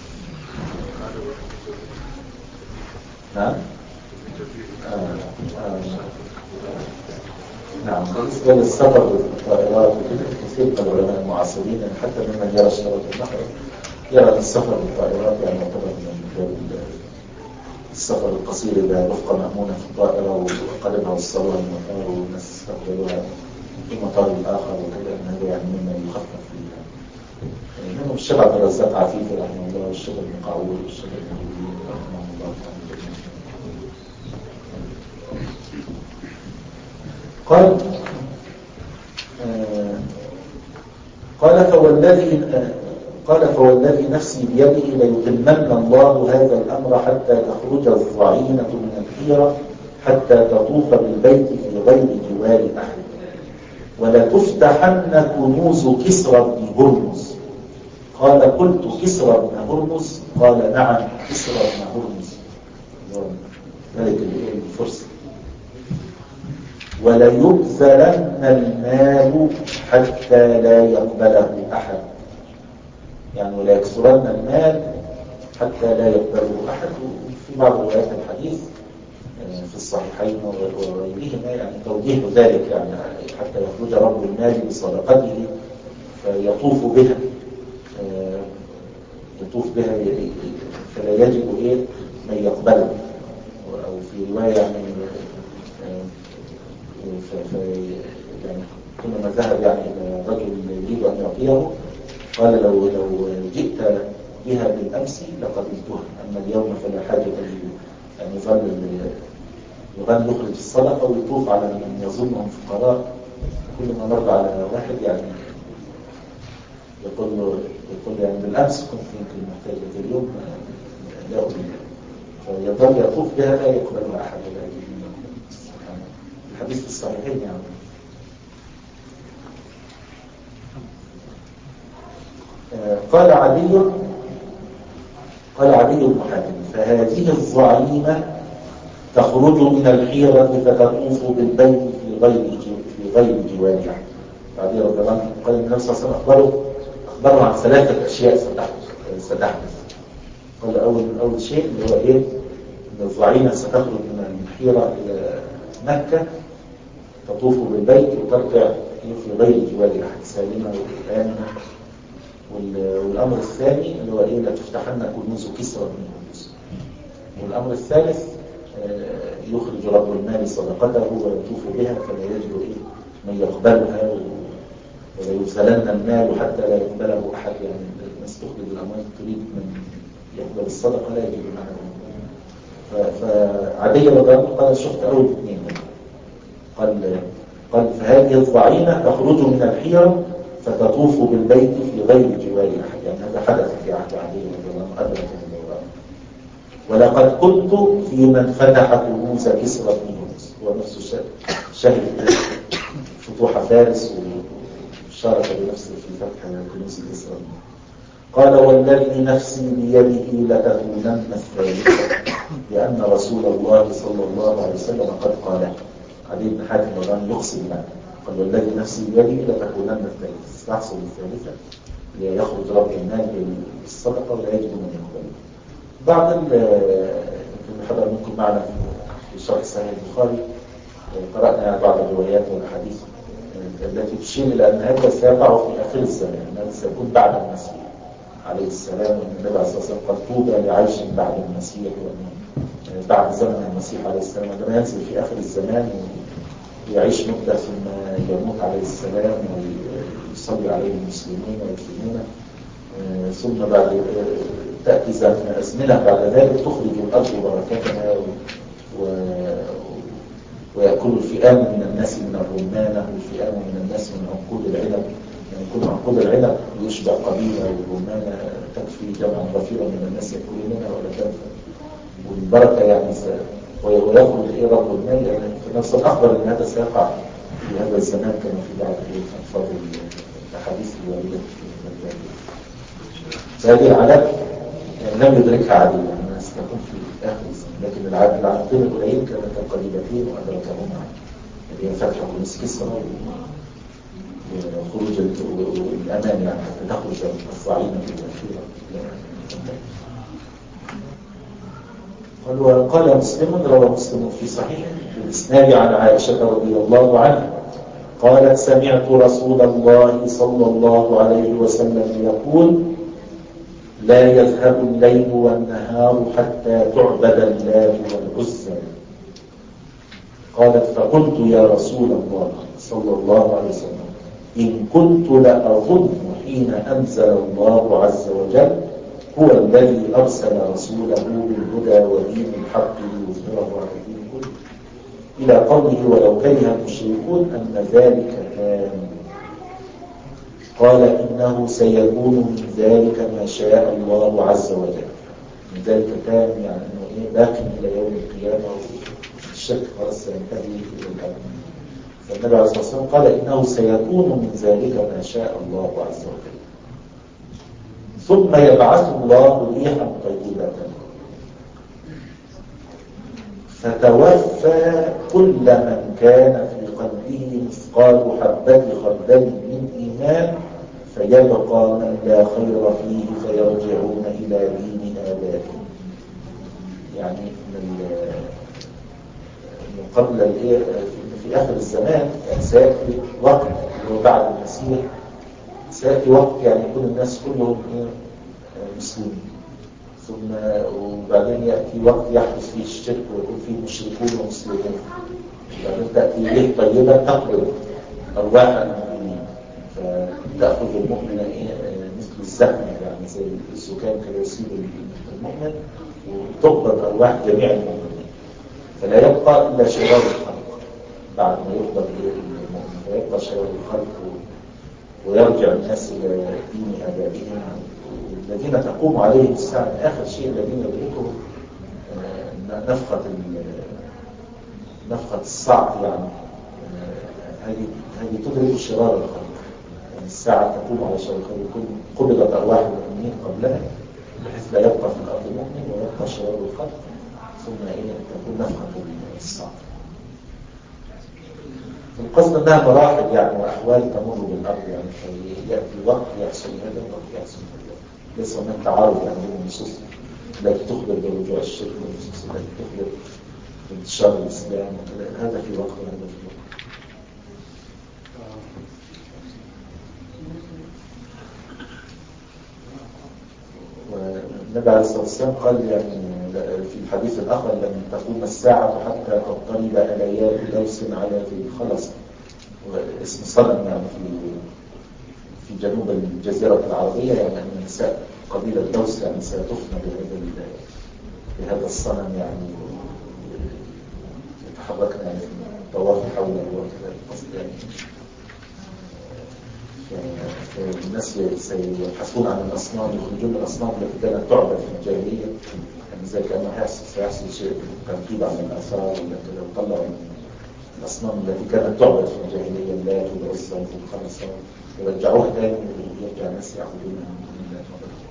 Speaker 2: نعم آه. آه. نعم بالنسبة للسفر بالطائرات كثير من العلماء المعاصرين يعني حتى ممن يرى اشتراط المحرم يرى أن السفر بالطائرات يعني يعتبر من السفر القصير إذا رفقة مأمونة في الطائرة وقلبها وصلوها المطار والناس استقبلوها في المطار الآخر وكذا، أن هذا يعني مما يخفف فيها. يعني منهم الشيخ عبد الرزاق عفيفي رحمه الله والشيخ ابن قعود والشيخ ابن قعود رحمه الله تعالى. قال آه قال فوالذي آه قال فوالذي نفسي بيده ليتمن الله هذا الأمر حتى تخرج الضعينة من الحيرة حتى تطوف بالبيت في غير جوار أحد ولا تفتحن كنوز كسرى بن هرمز. قال قلت كسرى بن هرمز؟ قال نعم كسرى بن هرمز ملك الفرس. ولا يبذلن المال حتى لا يقبله أحد، يعني ولا يكسرن المال حتى لا يقبله أحد. في بعض روايات الحديث في الصحيحين وغيرهما يعني توضيح ذلك، يعني حتى يخرج رب المال بصدقته فيطوف بها يطوف بها فلا يجد ايه من يقبله، او في روايه يعني يعني كلما ذهب يعني الى رجل يريد ان يعطيه قال لو لو جئت بها بالامس لقبلتها، اما اليوم فلا حاجه لي. يعني يظل يظل يخرج الصدقه ويطوف على من يظنهم فقراء. كل ما مر على واحد يعني يقول له يقول يعني بالامس كنت يمكن محتاجه، اليوم لا اريد، فيظل يطوف بها لا يقبلها احد ولا يجد منه. الحديث في الصحيحين يعني. قال علي قال علي بن حاتم فهذه الظعينة تخرج من الحيرة فتطوف بالبيت في غير في غير جوارها. بعدين رضي الله عنه قال النبي صلى الله عليه وسلم أخبره أخبره عن ثلاثة أشياء ستحدث ستحدث قال أول أول شيء اللي هو إيه؟ إن الظعينة ستخرج من الحيرة إلى مكة تطوف بالبيت وترجع في غير جوارها سالمة وآمنة. والأمر الثاني اللي هو إيه؟ لا تفتحن كنوز كسرى من الكنوز. والأمر الثالث يخرج رب المال صدقته ويطوف بها فلا يجد إيه من يقبلها ولا يبذلن المال حتى لا يقبله أحد. يعني الناس تخرج الأموال تريد من يقبل الصدقة لا يجد معها. فعدي رضي الله قال شفت أول اثنين قال قال فهذه الظعينة تخرج من الحيرة فتطوف بالبيت في غير جوار أحد. يعني هذا حدث في عهد علي رضي الله عنه أدرك الدوران. ولقد كنت في من فتح كنوز كسرى بن يونس، هو نفسه شهد فتوح فارس وشارك بنفسه في فتح كنوز كسرى. قال والذي نفسي بيده لتكونن الثالثة لأن رسول الله صلى الله عليه وسلم قد قال. علي بن حاتم الرضي يقسم له قال والذي نفسي بيده لتكونن الثالثة، تحصل الثالثة ليخرج رب المال بالصدقة ولا يجد من يقبله. بعض يمكن حضر منكم معنا في شرح صحيح البخاري قرأنا بعض الروايات والأحاديث التي تشير إلى أن هذا سيقع في آخر الزمان، هذا سيكون بعد المسيح عليه السلام. والنبي عليه الصلاة والسلام قال طوبى لعيش بعد المسيح بعد زمن المسيح عليه السلام، عندما ينزل في آخر الزمان ويعيش مدة ثم يموت عليه السلام ويصلي عليه المسلمين ويدفنونه، ثم بعد تأتي أزمنة بعد ذلك تخرج الأرض بركتها ويأكل الفئام من الناس من الرمانة والفئام من الناس من عنقود العنب. يعني كل عنقود العنب يشبع قبيلة والرمانة تكفي جمعا غفيرا من الناس يأكلون منها ولا تنفع. والبركة يعني ويأخذ إيه رب المال. يعني في نفس الأخبر أن هذا سيقع في هذا الزمان كما في بعض الألفاظ الأحاديث الواردة في ذلك. فهذه العادات يعني لم يدركها عادي، يعني الناس تكون في آخر الزمان، لكن العادات العادتين القليلين كانت قريبتين وأدركهما اللي هي فتح كنوز كسرى وخروج الأمان، يعني حتى تخرج الظعينة في الأخيرة. قال مسلم روى مسلم في صحيح بالإسناد عن عائشة رضي الله عنها قالت سمعت رسول الله صلى الله عليه وسلم يقول لا يذهب الليل والنهار حتى تعبد اللات والعزى. قالت فقلت يا رسول الله صلى الله عليه وسلم إن كنت لأظن حين أنزل الله عز وجل هو الذي أرسل رسوله بالهدى ودين الحق ليظهره على الدين كله إلى قوله ولو كره المشركون أن ذلك كان. قال إنه سيكون من ذلك ما شاء الله عز وجل. من ذلك كان يعني أنه إيه باقي إلى يوم القيامة والشك خلاص سينتهي إلى الأبد. فالنبي عليه الصلاة والسلام قال إنه سيكون من ذلك ما شاء الله عز وجل. ثم يبعث الله ريحا طيبة فتوفى كل من كان في قلبه مثقال حبة خردل من إيمان فيبقى من لا خير فيه فيرجعون إلى دين آبائهم. يعني من قبل الايه في اخر الزمان يعني سياتي وقت اللي هو بعد المسيح، سياتي وقت يعني يكون الناس كلهم ايه مسلمين، ثم وبعدين ياتي وقت يحدث فيه الشرك ويكون فيه مشركون ومسلمون، وبعدين تاتي ريح طيبه تقبض ارواح المؤمنين فتاخذ المؤمن ايه مثل الزحمه يعني زي السكان كده يصيب المؤمن وتقبض ارواح جميع المؤمنين، فلا يبقى الا شرار الخلق بعد ما يقبض المؤمن، فيبقى شرار الخلق ويرجع الناس الى دين ابائهم الذين تقوم عليهم الساعه. اخر شيء الذين يدركهم نفخه نفخه الصعق يعني هذه هذه تدرك شرار الخلق، يعني الساعه تقوم على شرار الخلق، يكون قبضت ارواح المؤمنين قبلها بحيث لا يبقى في الارض مؤمن ويبقى شرار الخلق، ثم ايه تكون نفخه الصعق. القصد انها مراحل يعني واحوال تمر بالارض، يعني ياتي وقت يحصل هذا وقت يحصل هذا، ليس هناك تعارض يعني بين النصوص التي تخبر برجوع الشرك والنصوص التي تخبر بانتشار الاسلام وكذا، هذا في وقت وهذا في وقت. والنبي عليه الصلاه والسلام قال يعني في الحديث الاخر لن تقوم الساعه حتى تضطرب اليات دوس على ذي الخلص، واسم صنم يعني في في جنوب الجزيره العربيه، يعني ان نساء قبيله دوس يعني ستفنى بهذا بهذا الصنم، يعني يتحركن يعني في الطواف حوله وكذا القصد يعني. فالناس سيبحثون عن الاصنام، يخرجون الاصنام التي كانت تعبد في الجاهليه، يعني زي كانه يحصل سيحصل شيء تنقيب عن الاثار ولا كذا، وطلعوا الاصنام التي كانت تعبد في الجاهليه اللات والعزى والخنسه ورجعوها تاني ويرجع الناس يعبدونها من اللات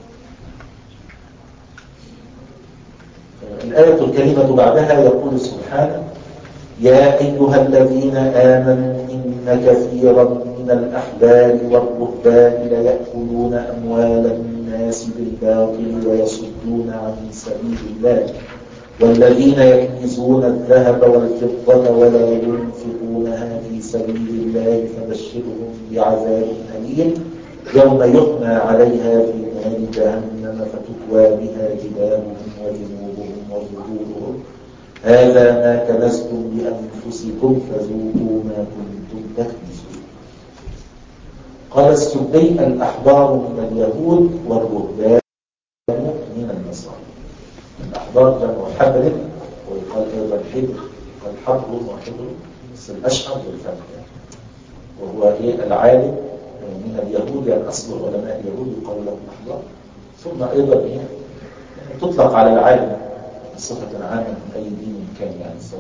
Speaker 2: والعزى. الايه الكريمه بعدها يقول سبحانه: يا ايها الذين امنوا ان كثيرا من الأحبار والرهبان ليأكلون أموال الناس بالباطل ويصدون عن سبيل الله، والذين يكنزون الذهب والفضة ولا ينفقونها في سبيل الله فبشرهم بعذاب أليم يوم يحمى عليها في نار جهنم فتكوى بها جباههم وجنوبهم وظهورهم هذا ما كنزتم لأنفسكم فذوقوا ما كنتم تكنزون. قال السدي: الأحبار من اليهود والرهبان من النصارى. الأحبار جمع حبر، ويقال أيضا حبر، قال حبر وحبر، بس الأشهر بالفتح، وهو إيه العالم من اليهود، يعني أصل علماء اليهود يقال لهم أحبار. ثم أيضا إيه تطلق على العالم بصفة عامة من أي دين كان، يعني صار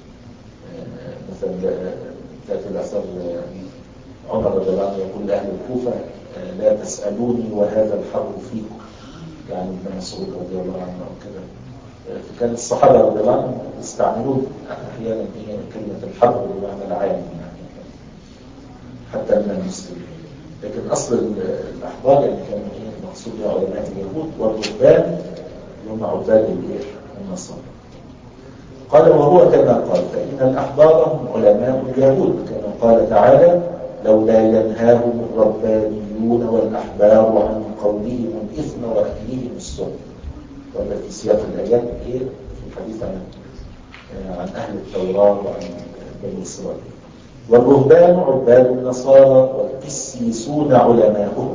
Speaker 2: مثلا تأتي الأثر عمر رضي الله عنه يقول لأهل الكوفة: لا تسألوني وهذا الحرب فيكم، يعني ابن مسعود رضي الله عنه وكذا. فكان الصحابة رضي الله عنهم يستعملون أحيانا كلمة الحرب بمعنى العالم، يعني حتى من المسلمين. لكن أصل الأحبار يعني كان مقصود بها علماء اليهود، والرهبان هم عباد النصارى. قال: وهو كما قال، فإن الأحبار هم علماء اليهود، كما قال تعالى: لولا ينهاهم الربانيون والأحبار عن قولهم الإثم وأكلهم السحت. وهذا في سياق الآيات إيه في الحديث عن عن أهل التوراة وعن بني إسرائيل. والرهبان عباد النصارى والقسيسون علماؤهم،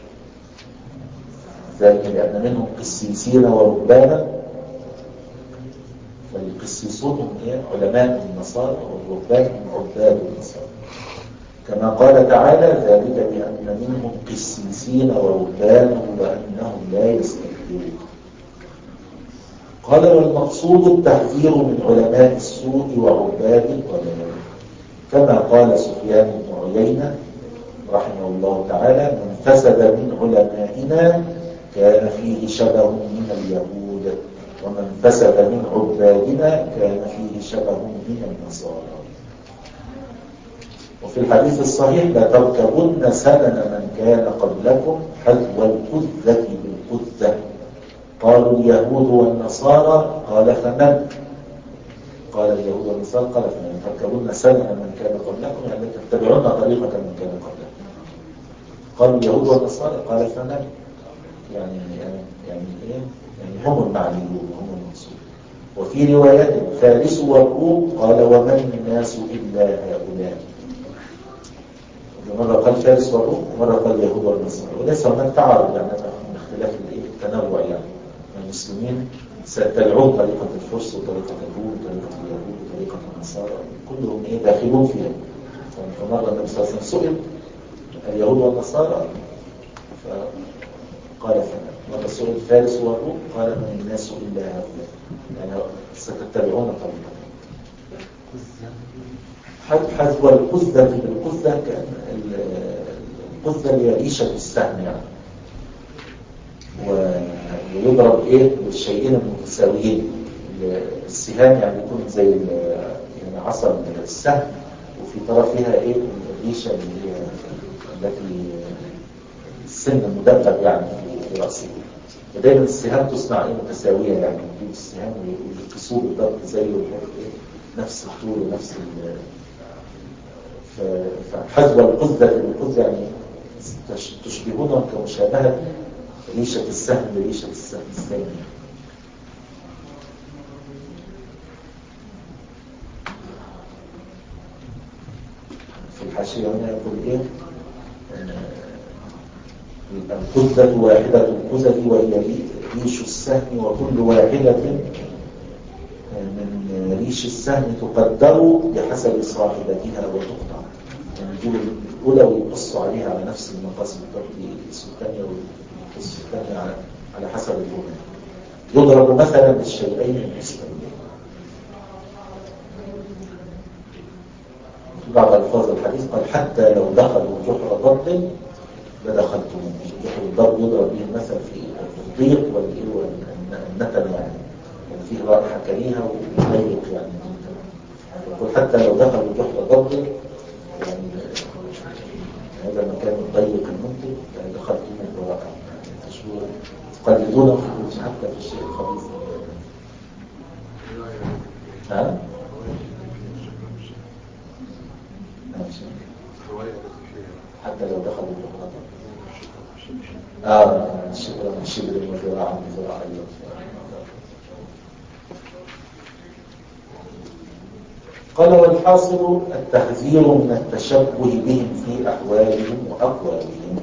Speaker 2: ذلك لأن منهم قسيسين ورهبانا، فالقسيسون هم علماء النصارى والرهبان هم عباد النصارى، كما قال تعالى: ذلك بأن منهم قسيسين ورهبانا وأنهم لا يستكبرون. قال: والمقصود التحذير من علماء السوء وعباد الضلال، كما قال سفيان بن عيينة رحمه الله تعالى: من فسد من علمائنا كان فيه شبه من اليهود، ومن فسد من عبادنا كان فيه شبه من النصارى. وفي الحديث الصحيح: لا تركبن سنن من كان قبلكم حذو القذة بالقذة. قالوا: اليهود والنصارى. قال: فمن؟ قال: اليهود والنصارى. قال: فمن؟ سنن من كان قبلكم يعني تتبعون طريقة من كان قبلكم. قالوا اليهود والنصارى قال فمن يعني يعني يعني ايه يعني هم المعنيون هم المقصود. وفي روايات فارس والروم قال ومن الناس إلا هؤلاء. مرة قال فارس والروم ومرة قال اليهود والنصارى. وليس هناك تعارض يعني من اختلاف التنوع يعني المسلمين سيتبعون طريقة الفرس وطريقة الروم وطريقة اليهود وطريقة النصارى كلهم ايه داخلون فيها. فمرة النبي صلى الله عليه وسلم سئل اليهود والنصارى فقال فمن. مرة سئل فارس والروم قال من الناس إلا هؤلاء يعني ستتبعون طريقة. حذو القذة بالقذة كان القذة هي ريشة السهم يعني ويضرب ايه بالشيئين المتساويين. السهام يعني يكون زي يعني عصا السهم وفي طرفها ايه الريشة اللي هي التي السن المدبب يعني في رأسه. ودايما السهام تصنع ايه متساوية يعني يجيب السهام ويقصوه بالضبط زيه نفس الطول ونفس ال فحذو القذة بالقذة يعني تشبهونهم كمشابهة ريشة السهم بريشة السهم الثاني. في الحاشية هنا يقول ايه القذة واحدة القذة وهي ريش السهم وكل واحدة من ريش السهم تقدر بحسب صاحبتها وتقطع. يعني يجيبوا الأولى ويقصوا عليها على نفس المقاس بالضبط يقصوا الثانية ويقصوا الثانية على على حسب الأولى. يضرب مثلا بالشيئين المستويين. بعض ألفاظ الحديث قال حتى لو دخلوا جحر ضب لدخلتم. جحر الضب يضرب به المثل في الضيق والنتن يعني فيه رائحة كريهة وضيق يعني. يقول حتى لو دخلوا جحر ضب يعني هذا المكان الضيق المنتج يعني دخلتم وراءه تشبه تقلدونه حتى في الشيء الخبيث. ها؟ حتى لو دخلوا جحر ضب اه الشبر من شبر وذراع من ذراع قال والحاصل التحذير من التشبه بهم في أحوالهم وأقوالهم.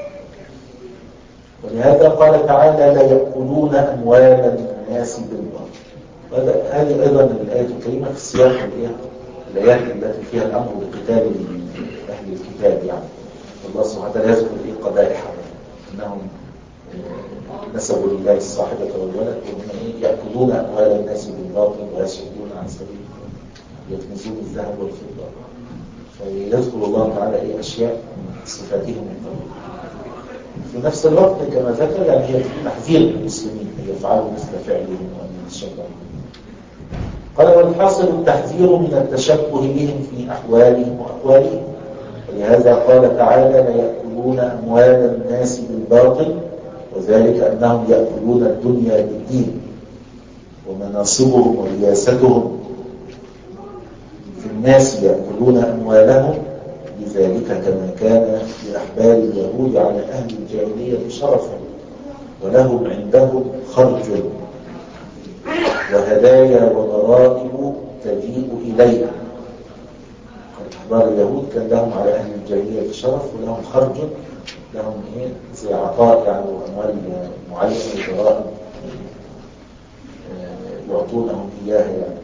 Speaker 2: ولهذا قال تعالى لا يأكلون أموال الناس بالباطل. هذه أيضا الآية الكريمة في سياق الآيات التي فيها الأمر بقتال أهل الكتاب يعني. الله سبحانه وتعالى يذكر إيه قبائح أنهم نسبوا لله الصاحبة والولد وهم يأكلون أموال الناس بالباطل ويصدون عن سبيل يكنزون الذهب والفضة. فيذكر الله تعالى ايه اشياء من صفاتهم الطبيعية. في نفس الوقت كما ذكر يعني هي تحذير المسلمين ان يفعلوا مثل فعلهم وان يتشبهوا. قال والحاصل التحذير من التشبه بهم في احوالهم واقوالهم. ولهذا قال تعالى لا يأكلون اموال الناس بالباطل وذلك انهم يأكلون الدنيا بالدين ومناصبهم ورياستهم الناس يأكلون أموالهم بذلك كما كان لأحبار اليهود على أهل الجاهلية شرفا ولهم عندهم خرج وهدايا وغرائب تجيء إليها. أحبار اليهود كان لهم على أهل الجاهلية شرف ولهم خرج لهم إيه زي عطاء يعني وأموال معينة وغرائب يعطونهم إياها يعني.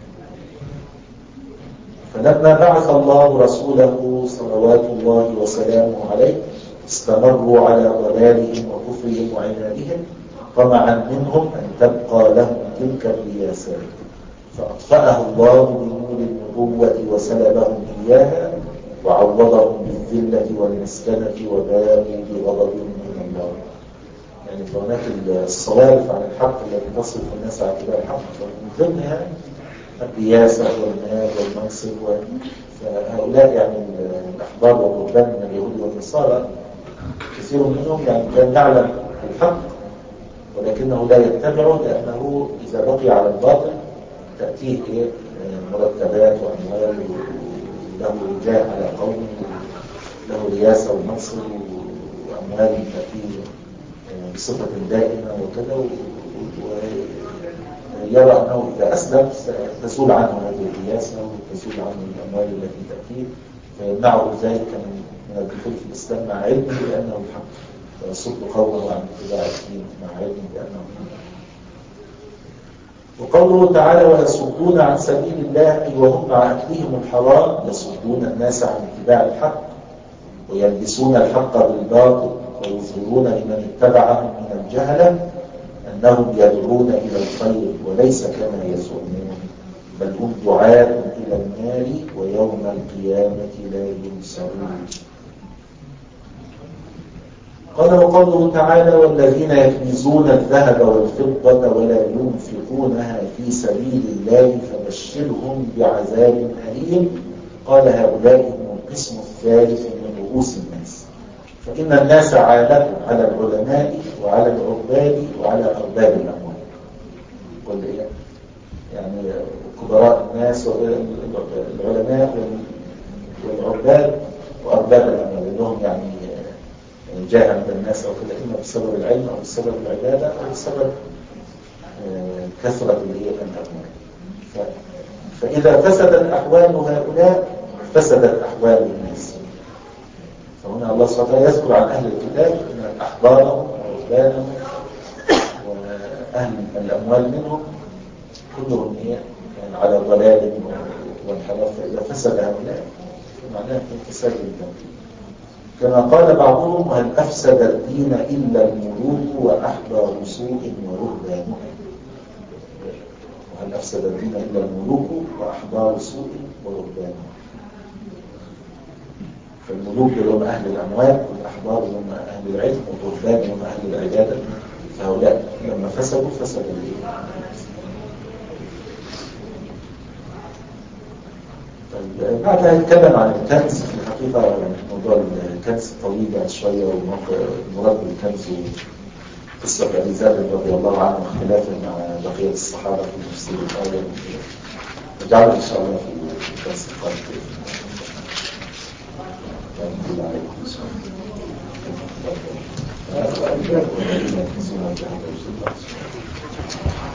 Speaker 2: فلما بعث الله رسوله صلوات الله وسلامه عليه استمروا على ضلالهم وكفرهم وعنادهم طمعا منهم أن تبقى لهم تلك الرياسات فأطفأها الله بنور النبوة وسلبهم إياها وعوضهم بالذلة والمسكنة وباءوا بغضب من الله. يعني فهناك الصوارف عن الحق التي تصرف الناس على اتباع الحق من ضمنها الرياسة والمال والمنصب. فهؤلاء يعني الأحبار والرهبان من اليهود والنصارى كثير منهم يعني كان يعلم الحق ولكنه لا يتبعه لأنه إذا بقي على الباطل تأتيه مرتبات وأموال له جاه على قومه، له رياسة ومنصب وأموال تأتي بصفة دائمة وكذا، ويرى أنه إذا أسلم تزول عنه هذه الرياسة وتزول عنه الأموال التي تأتيه، فيمنعه ذلك من الدخول في الإسلام مع علمه بأنه الحق، فيصد قومه عن اتباع الدين مع علمه بأنه الحق. وقوله تعالى ويصدون عن سبيل الله وهم مع أكلهم الحرام يصدون الناس عن اتباع الحق ويلبسون الحق بالباطل ويظهرون لمن اتبعهم من الجهلة أنهم يدعون إلى الخير وليس كما يزعمون بل هم دعاة إلى النار ويوم القيامة لا ينصرون. قال وقوله تعالى والذين يكنزون الذهب والفضة ولا ينفقونها في سبيل الله فبشرهم بعذاب أليم. قال هؤلاء هم القسم الثالث من رؤوس الناس، فإن الناس عالة على العلماء وعلى العباد وعلى أرباب الأموال. قل إيه؟ يعني كبراء الناس والعلماء والعباد وأرباب الأموال لهم يعني جاء عند الناس أو كده، إما بسبب العلم أو بسبب العبادة أو بسبب كثرة الأموال. فإذا فسدت أحوال هؤلاء فسدت أحوال الناس. فهنا الله سبحانه وتعالى يذكر عن أهل الكتاب أن أحبارهم ورهبانهم وأهل الأموال منهم كلهم يعني على ضلال وانحراف. فإذا فسد هؤلاء معناه انكسار الدين. كما قال بعضهم هل أفسد الدين إلا الملوك وأحبار سوء ورهبانهم. وهل أفسد الدين إلا الملوك وأحبار سوء ورهبانهم. فالملوك هم أهل الأموال والأحبار هم أهل العلم والرهبان هم أهل العبادة. فهؤلاء لما فسدوا فسد الدين. بعدها يتكلم عن الكنز. في الحقيقة موضوع الكنز طويل بعد شوية، ومراد بالكنز قصة أبي ذر رضي الله عنه واختلافه مع بقية الصحابة في تفسير الآية. نجعله إن شاء الله في الدرس القادم.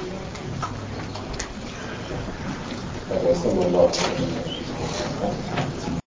Speaker 2: هذا صلى الله عليه وسلم.